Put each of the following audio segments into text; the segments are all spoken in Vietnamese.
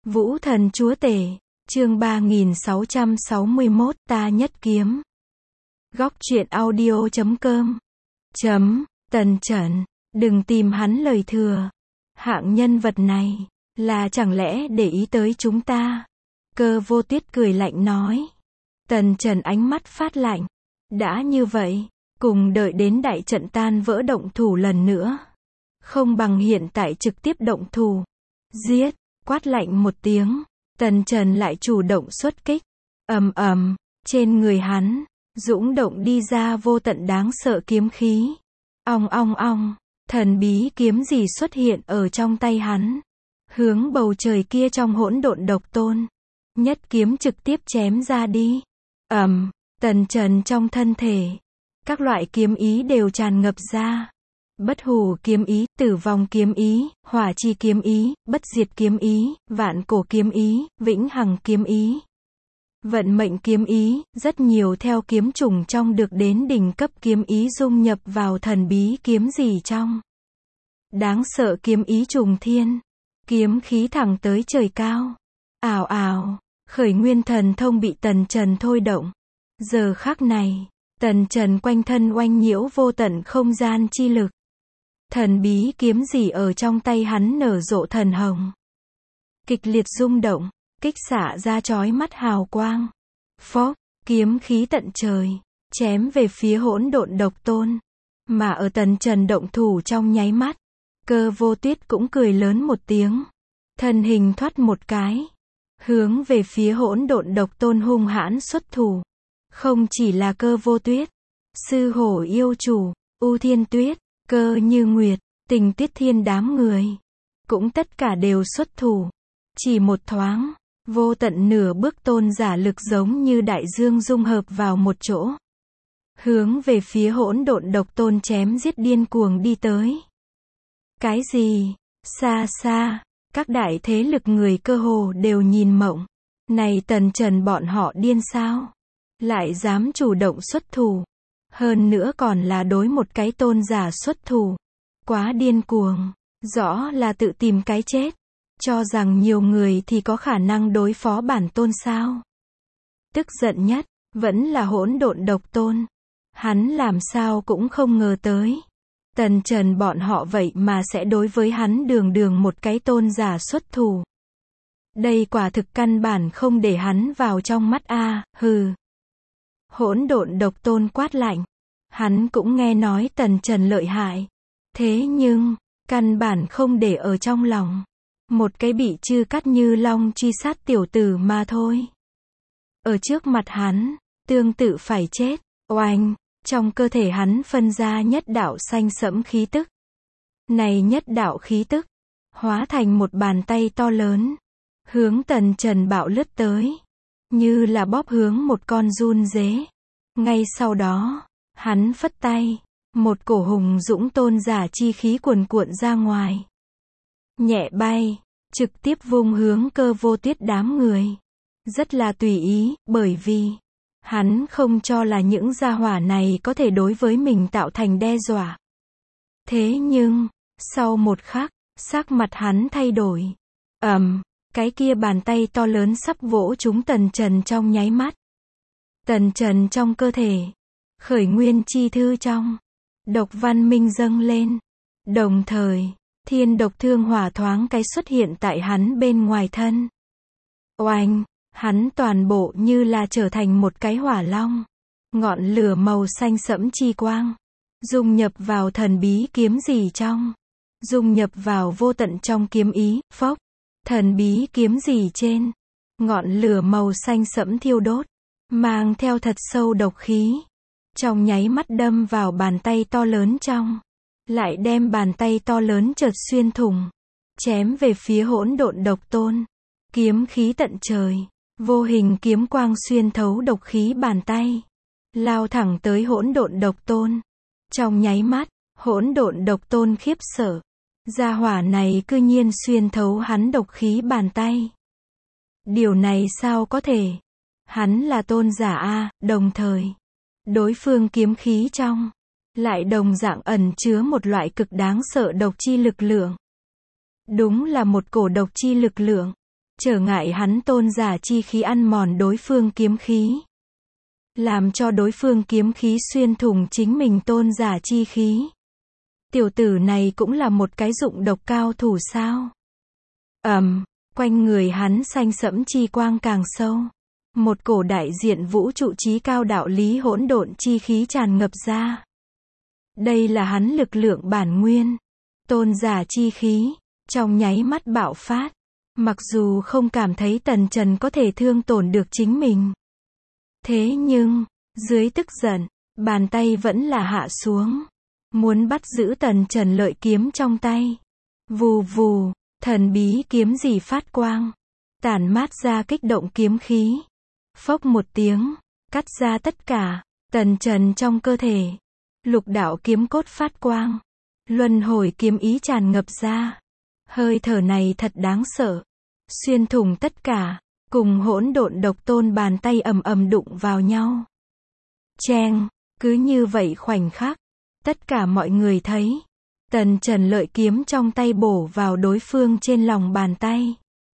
Vũ thần chúa tể, chương 3661, ta nhất kiếm. Góc truyện audio.com. Tần Chẩn, đừng tìm hắn lời thừa. Hạng nhân vật này, là chẳng lẽ để ý tới chúng ta? Cơ Vô Tuyết cười lạnh nói. Tần Chẩn ánh mắt phát lạnh. Đã như vậy, cùng đợi đến đại trận tan vỡ động thủ lần nữa. Không bằng hiện tại trực tiếp động thủ. Giết, quát lạnh một tiếng. Tần Chẩn lại chủ động xuất kích. Ầm ầm, trên người hắn, dũng động đi ra vô tận đáng sợ kiếm khí. Ong ong ong, thần bí kiếm gì xuất hiện ở trong tay hắn. Hướng bầu trời kia trong hỗn độn độc tôn. Nhất kiếm trực tiếp chém ra đi. Tần Chẩn trong thân thể. Các loại kiếm ý đều tràn ngập ra. Bất hủ kiếm ý, tử vong kiếm ý, hỏa chi kiếm ý, bất diệt kiếm ý, vạn cổ kiếm ý, vĩnh hằng kiếm ý. Vận mệnh kiếm ý, rất nhiều theo kiếm chủng trong được đến đỉnh cấp kiếm ý dung nhập vào thần bí kiếm gì trong. Đáng sợ kiếm ý trùng thiên. Kiếm khí thẳng tới trời cao. Ào ào, khởi nguyên thần thông bị Tần Chẩn thôi động. Giờ khắc này, Tần Chẩn quanh thân oanh nhiễu vô tận không gian chi lực. Thần bí kiếm gì ở trong tay hắn nở rộ thần hồng. Kịch liệt rung động, kích xạ ra chói mắt hào quang. Phốc, kiếm khí tận trời, chém về phía hỗn độn độc tôn. Mà ở Tần Chẩn động thủ trong nháy mắt, Cơ Vô Tuyết cũng cười lớn một tiếng. Thân hình thoát một cái, hướng về phía hỗn độn độc tôn hung hãn xuất thủ. Không chỉ là Cơ Vô Tuyết, Sư Hổ yêu chủ, U Thiên Tuyết, Cơ Như Nguyệt, Tình Tuyết Thiên đám người, cũng tất cả đều xuất thủ. Chỉ một thoáng, vô tận nửa bước tôn giả lực giống như đại dương dung hợp vào một chỗ. Hướng về phía hỗn độn độc tôn chém giết điên cuồng đi tới. Cái gì? Xa xa, các đại thế lực người cơ hồ đều nhìn mộng. Này Tần Chẩn bọn họ điên sao? Lại dám chủ động xuất thủ. Hơn nữa còn là đối một cái tôn giả xuất thủ. Quá điên cuồng. Rõ là tự tìm cái chết. Cho rằng nhiều người thì có khả năng đối phó bản tôn sao? Tức giận nhất, vẫn là hỗn độn độc tôn. Hắn làm sao cũng không ngờ tới. Tần Chẩn bọn họ vậy mà sẽ đối với hắn đường đường một cái tôn giả xuất thủ. Đây quả thực căn bản không để hắn vào trong mắt a, hừ. Hỗn độn độc tôn quát lạnh. Hắn cũng nghe nói Tần Chẩn lợi hại. Thế nhưng, căn bản không để ở trong lòng. Một cái bị chư cắt như long truy sát tiểu tử mà thôi. Ở trước mặt hắn, tương tự phải chết. Oanh, trong cơ thể hắn phân ra nhất đạo xanh sẫm khí tức. Này nhất đạo khí tức, hóa thành một bàn tay to lớn. Hướng Tần Chẩn bạo lướt tới. Như là bóp hướng một con giun dế. Ngay sau đó, hắn phất tay. Một cổ hùng dũng tôn giả chi khí cuồn cuộn ra ngoài. Nhẹ bay, trực tiếp vung hướng Cơ Vô Tuyết đám người. Rất là tùy ý, bởi vì hắn không cho là những gia hỏa này có thể đối với mình tạo thành đe dọa. Thế nhưng, sau một khắc, sắc mặt hắn thay đổi. Cái kia bàn tay to lớn sắp vỗ trúng Tần Chẩn trong nháy mắt. Tần Chẩn trong cơ thể, khởi nguyên chi thư trong, độc văn minh dâng lên. Đồng thời, thiên độc thương hỏa thoáng cái xuất hiện tại hắn bên ngoài thân. Oanh, hắn toàn bộ như là trở thành một cái hỏa long. Ngọn lửa màu xanh sẫm chi quang, dung nhập vào thần bí kiếm gì trong. Dung nhập vào vô tận trong kiếm ý, phốc. Thần bí kiếm gì trên. Ngọn lửa màu xanh sẫm thiêu đốt. Mang theo thật sâu độc khí. Trong nháy mắt đâm vào bàn tay to lớn trong. Lại đem bàn tay to lớn chợt xuyên thủng. Chém về phía hỗn độn độc tôn. Kiếm khí tận trời. Vô hình kiếm quang xuyên thấu độc khí bàn tay. Lao thẳng tới hỗn độn độc tôn. Trong nháy mắt, hỗn độn độc tôn khiếp sợ. Gia hỏa này cư nhiên xuyên thấu hắn độc khí bàn tay. Điều này sao có thể? Hắn là tôn giả a, đồng thời. Đối phương kiếm khí trong. Lại đồng dạng ẩn chứa một loại cực đáng sợ độc chi lực lượng. Đúng là một cổ độc chi lực lượng. trở ngại hắn tôn giả chi khí ăn mòn đối phương kiếm khí. Làm cho đối phương kiếm khí xuyên thủng chính mình tôn giả chi khí. Tiểu tử này cũng là một cái dụng độc cao thủ sao? Quanh người hắn xanh sẫm chi quang càng sâu. Một cổ đại diện vũ trụ trí cao đạo lý hỗn độn chi khí tràn ngập ra. Đây là hắn lực lượng bản nguyên. Tôn giả chi khí, trong nháy mắt bạo phát. Mặc dù không cảm thấy Tần Trần có thể thương tổn được chính mình. Thế nhưng, dưới tức giận, bàn tay vẫn là hạ xuống. Muốn bắt giữ Tần Trần lợi kiếm trong tay. Vù vù, thần bí kiếm gì phát quang. Tản mát ra kích động kiếm khí. Phốc một tiếng, cắt ra tất cả, Tần Trần trong cơ thể. Lục đạo kiếm cốt phát quang. Luân hồi kiếm ý tràn ngập ra. Hơi thở này thật đáng sợ. Xuyên thủng tất cả, cùng hỗn độn độc tôn bàn tay ầm ầm đụng vào nhau. Cheng, cứ như vậy khoảnh khắc. Tất cả mọi người thấy. Tần Trần lợi kiếm trong tay bổ vào đối phương trên lòng bàn tay.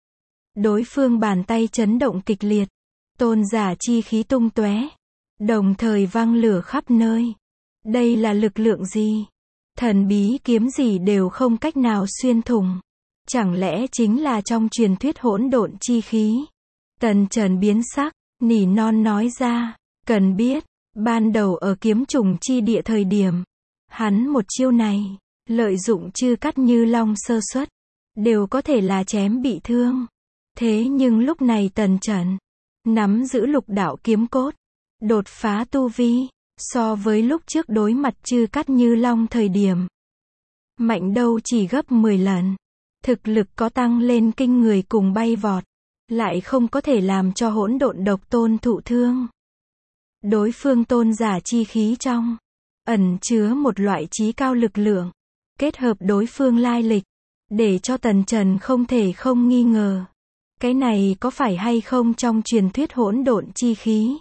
Đối phương bàn tay chấn động kịch liệt. Tôn giả chi khí tung tóe. Đồng thời văng lửa khắp nơi. Đây là lực lượng gì? Thần bí kiếm gì đều không cách nào xuyên thủng. Chẳng lẽ chính là trong truyền thuyết hỗn độn chi khí? Tần Trần biến sắc, nỉ non nói ra. Cần biết, ban đầu ở kiếm trùng chi địa thời điểm. Hắn một chiêu này, lợi dụng chư cắt như long sơ suất. Đều có thể là chém bị thương. Thế nhưng lúc này Tần Trần nắm giữ lục đạo kiếm cốt. Đột phá tu vi. So với lúc trước đối mặt chư cắt như long thời điểm. Mạnh đâu chỉ gấp 10 lần. Thực lực có tăng lên kinh người cùng bay vọt. Lại không có thể làm cho hỗn độn độc tôn thụ thương. Đối phương tôn giả chi khí trong. Ẩn chứa một loại trí cao lực lượng. Kết hợp đối phương lai lịch. Để cho Tần Trần không thể không nghi ngờ. Cái này có phải hay không trong truyền thuyết hỗn độn chi khí?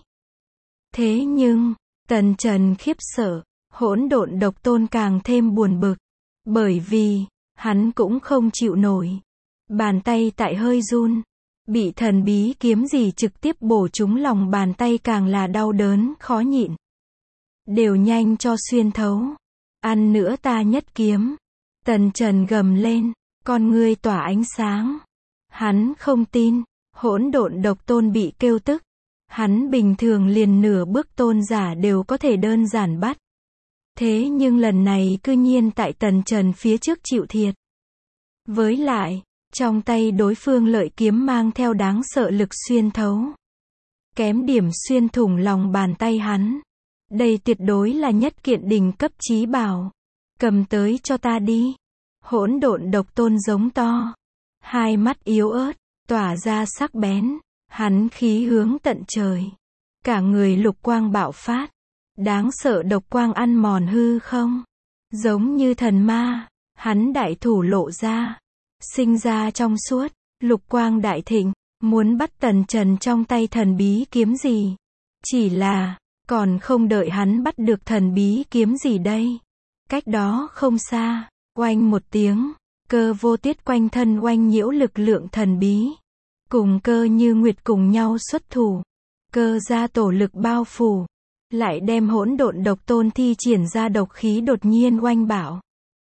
Thế nhưng, Tần Trần khiếp sợ, hỗn độn độc tôn càng thêm buồn bực. Bởi vì, hắn cũng không chịu nổi. Bàn tay tại hơi run. Bị thần bí kiếm gì trực tiếp bổ trúng lòng bàn tay càng là đau đớn, khó nhịn. Đều nhanh cho xuyên thấu. Ăn nữa ta nhất kiếm. Tần Trần gầm lên, con ngươi tỏa ánh sáng. Hắn không tin, hỗn độn độc tôn bị kêu tức. Hắn bình thường liền nửa bước tôn giả đều có thể đơn giản bắt. Thế nhưng lần này cư nhiên tại Tần Trần phía trước chịu thiệt. Với lại, trong tay đối phương lợi kiếm mang theo đáng sợ lực xuyên thấu. Kém điểm xuyên thủng lòng bàn tay hắn. Đây tuyệt đối là nhất kiện đỉnh cấp chí bảo. Cầm tới cho ta đi. Hỗn độn độc tôn giống to. Hai mắt yếu ớt, tỏa ra sắc bén. Hắn khí hướng tận trời. Cả người lục quang bạo phát. Đáng sợ độc quang ăn mòn hư không. Giống như thần ma. Hắn đại thủ lộ ra. Sinh ra trong suốt. Lục quang đại thịnh. Muốn bắt Tần Trần trong tay thần bí kiếm gì. Chỉ là, còn không đợi hắn bắt được thần bí kiếm gì đây. Cách đó không xa. Oanh một tiếng. Cơ vô tiết quanh thân oanh nhiễu lực lượng thần bí. Cùng Cơ Như Nguyệt cùng nhau xuất thủ. Cơ ra tổ lực bao phủ. Lại đem hỗn độn độc tôn thi triển ra độc khí đột nhiên oanh bạo.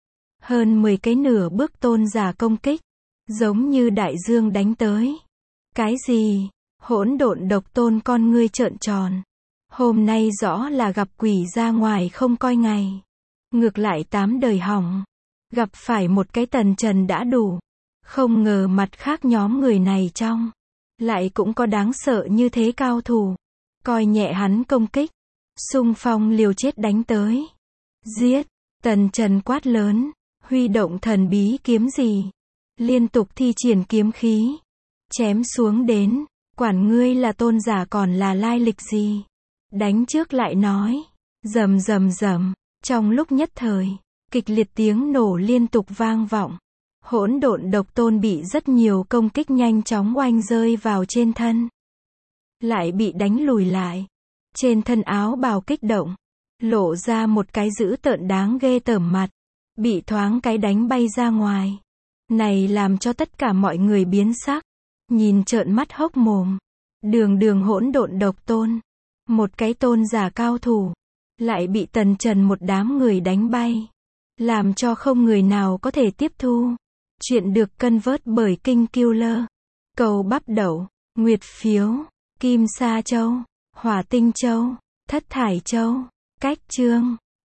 Hơn 10 cái nửa bước tôn giả công kích. Giống như đại dương đánh tới. Cái gì? Hỗn độn độc tôn con ngươi trợn tròn. Hôm nay rõ là gặp quỷ ra ngoài không coi ngày. Ngược lại 8 đời hỏng. Gặp phải một cái Tần Trần đã đủ. Không ngờ mặt khác nhóm người này trong. Lại cũng có đáng sợ như thế cao thủ. Coi nhẹ hắn công kích. Xung phong liều chết đánh tới. Giết. Tần Trần quát lớn. Huy động thần bí kiếm gì. Liên tục thi triển kiếm khí. Chém xuống đến. Quản ngươi là tôn giả còn là lai lịch gì. Đánh trước lại nói. Rầm rầm rầm. Trong lúc nhất thời. Kịch liệt tiếng nổ liên tục vang vọng. Hỗn độn độc tôn bị rất nhiều công kích nhanh chóng oanh rơi vào trên thân. Lại bị đánh lùi lại. Trên thân áo bào kích động. Lộ ra một cái dữ tợn đáng ghê tởm mặt. Bị thoáng cái đánh bay ra ngoài. Này làm cho tất cả mọi người biến sắc. nhìn trợn mắt hốc mồm. Đường đường hỗn độn độc tôn. Một cái tôn giả cao thủ. Lại bị tần trần một đám người đánh bay. Làm cho không người nào có thể tiếp thu. Chuyện được cân vớt bởi Kinh Killer. Cầu bắp đậu, nguyệt phiếu, kim sa châu, hỏa tinh châu, thất thải châu, cách chương.